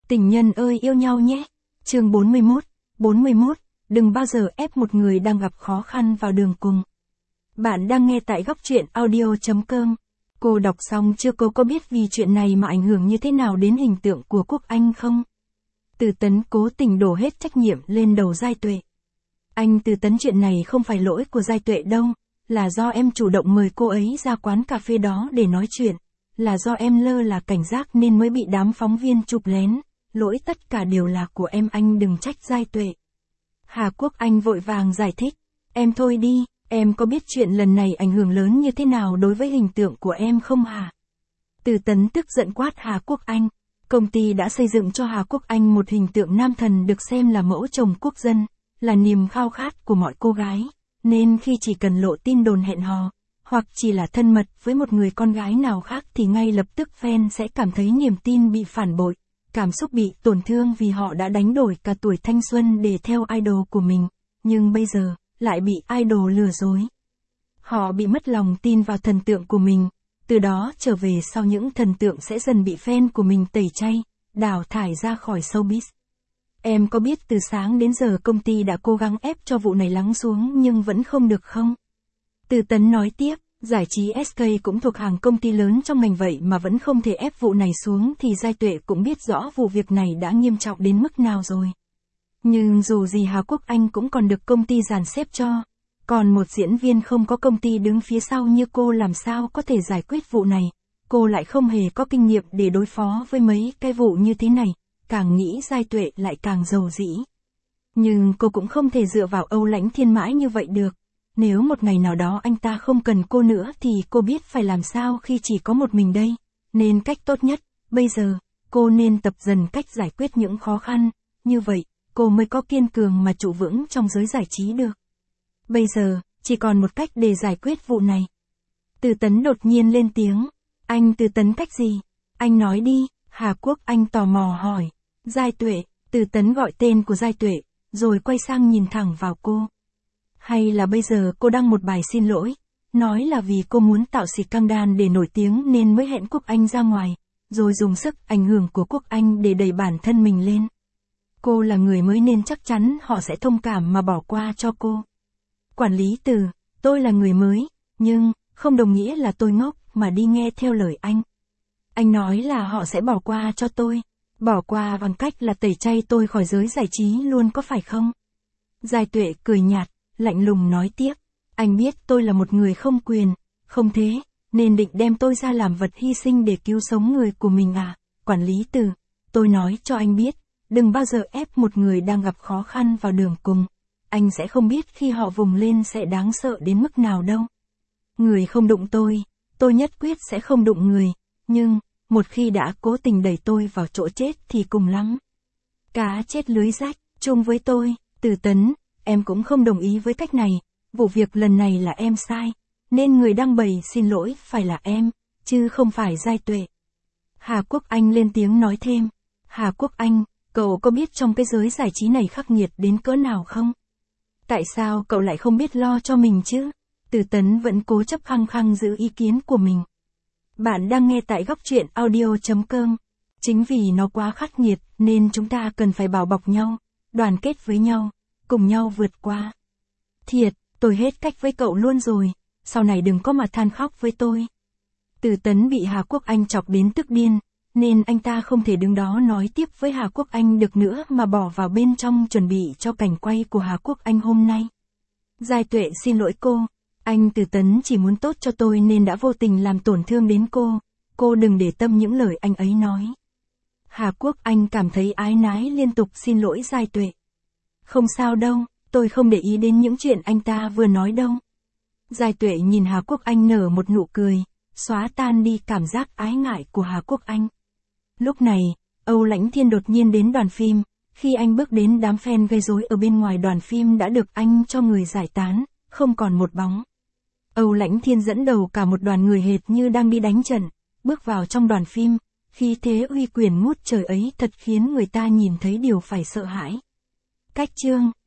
Tình nhân ơi yêu nhau nhé. Chương 41, đừng bao giờ ép một người đang gặp khó khăn vào đường cùng. Bạn đang nghe tại góc truyện audio.com. Cô đọc xong chưa? Cô có biết vì chuyện này mà ảnh hưởng như thế nào đến hình tượng của Quốc Anh không? Từ Tấn cố tình đổ hết trách nhiệm lên đầu Giai Tuệ. Anh Từ Tấn, chuyện này không phải lỗi của Giai Tuệ đâu, là do em chủ động mời cô ấy ra quán cà phê đó để nói chuyện, là do em lơ là cảnh giác nên mới bị đám phóng viên chụp lén, lỗi tất cả đều là của em, anh đừng trách Giai Tuệ. Hà Quốc Anh vội vàng giải thích, em thôi đi, em có biết chuyện lần này ảnh hưởng lớn như thế nào đối với hình tượng của em không hả? Từ Tấn tức giận quát Hà Quốc Anh. Công ty đã xây dựng cho Hà Quốc Anh một hình tượng nam thần được xem là mẫu chồng quốc dân, là niềm khao khát của mọi cô gái, nên khi chỉ cần lộ tin đồn hẹn hò, hoặc chỉ là thân mật với một người con gái nào khác thì ngay lập tức fan sẽ cảm thấy niềm tin bị phản bội, cảm xúc bị tổn thương vì họ đã đánh đổi cả tuổi thanh xuân để theo idol của mình, nhưng bây giờ, lại bị idol lừa dối. Họ bị mất lòng tin vào thần tượng của mình, từ đó trở về sau những thần tượng sẽ dần bị fan của mình tẩy chay, đào thải ra khỏi showbiz. Em có biết từ sáng đến giờ công ty đã cố gắng ép cho vụ này lắng xuống nhưng vẫn không được không? Từ Tấn nói tiếp, giải trí SK cũng thuộc hàng công ty lớn trong ngành vậy mà vẫn không thể ép vụ này xuống thì Giai Tuệ cũng biết rõ vụ việc này đã nghiêm trọng đến mức nào rồi. Nhưng dù gì Hà Quốc Anh cũng còn được công ty dàn xếp cho, còn một diễn viên không có công ty đứng phía sau như cô làm sao có thể giải quyết vụ này, cô lại không hề có kinh nghiệm để đối phó với mấy cái vụ như thế này, càng nghĩ Giai Tuệ lại càng giàu dĩ. Nhưng cô cũng không thể dựa vào Âu Lãnh Thiên mãi như vậy được. Nếu một ngày nào đó anh ta không cần cô nữa thì cô biết phải làm sao khi chỉ có một mình đây. Nên cách tốt nhất, bây giờ, cô nên tập dần cách giải quyết những khó khăn, như vậy, cô mới có kiên cường mà trụ vững trong giới giải trí được. Bây giờ, chỉ còn một cách để giải quyết vụ này. Từ Tấn đột nhiên lên tiếng. Anh Từ Tấn, cách gì? Anh nói đi, Hà Quốc Anh tò mò hỏi. Giai Tuệ. Từ Tấn gọi tên của Giai Tuệ, rồi quay sang nhìn thẳng vào cô. Hay là bây giờ cô đăng một bài xin lỗi, nói là vì cô muốn tạo scandal để nổi tiếng nên mới hẹn Quốc Anh ra ngoài, rồi dùng sức ảnh hưởng của Quốc Anh để đẩy bản thân mình lên. Cô là người mới nên chắc chắn họ sẽ thông cảm mà bỏ qua cho cô. Quản lý Từ, tôi là người mới, nhưng, không đồng nghĩa là tôi ngốc mà đi nghe theo lời anh. Anh nói là họ sẽ bỏ qua cho tôi, bỏ qua bằng cách là tẩy chay tôi khỏi giới giải trí luôn có phải không? Giai Tuệ cười nhạt, lạnh lùng nói tiếp, anh biết tôi là một người không quyền, không thế, nên định đem tôi ra làm vật hy sinh để cứu sống người của mình à? Quản lý Từ, tôi nói cho anh biết, đừng bao giờ ép một người đang gặp khó khăn vào đường cùng, anh sẽ không biết khi họ vùng lên sẽ đáng sợ đến mức nào đâu. Người không đụng tôi nhất quyết sẽ không đụng người, nhưng, một khi đã cố tình đẩy tôi vào chỗ chết thì cùng lắm. Cá chết lưới rách, chung với tôi. Từ Tấn, em cũng không đồng ý với cách này, vụ việc lần này là em sai, nên người đăng bày xin lỗi phải là em, chứ không phải Giai Tuệ. Hà Quốc Anh lên tiếng nói thêm, Hà Quốc Anh, cậu có biết trong cái giới giải trí này khắc nghiệt đến cỡ nào không? Tại sao cậu lại không biết lo cho mình chứ? Từ Tấn vẫn cố chấp khăng khăng giữ ý kiến của mình. Bạn đang nghe tại góc truyện audio.com. Chính vì nó quá khắc nghiệt nên chúng ta cần phải bảo bọc nhau, đoàn kết với nhau, cùng nhau vượt qua. Thiệt, tôi hết cách với cậu luôn rồi, sau này đừng có mà than khóc với tôi. Từ Tấn bị Hà Quốc Anh chọc đến tức điên, nên anh ta không thể đứng đó nói tiếp với Hà Quốc Anh được nữa mà bỏ vào bên trong chuẩn bị cho cảnh quay của Hà Quốc Anh hôm nay. Giai Tuệ xin lỗi cô, anh Từ Tấn chỉ muốn tốt cho tôi nên đã vô tình làm tổn thương đến cô đừng để tâm những lời anh ấy nói. Hà Quốc Anh cảm thấy áy náy liên tục xin lỗi Giai Tuệ. Không sao đâu, tôi không để ý đến những chuyện anh ta vừa nói đâu. Giai Tuệ nhìn Hà Quốc Anh nở một nụ cười, xóa tan đi cảm giác ái ngại của Hà Quốc Anh. Lúc này, Âu Lãnh Thiên đột nhiên đến đoàn phim, khi anh bước đến đám fan gây rối ở bên ngoài đoàn phim đã được anh cho người giải tán, không còn một bóng. Âu Lãnh Thiên dẫn đầu cả một đoàn người hệt như đang đi đánh trận, bước vào trong đoàn phim, khí thế uy quyền ngút trời ấy thật khiến người ta nhìn thấy điều phải sợ hãi. Cách chương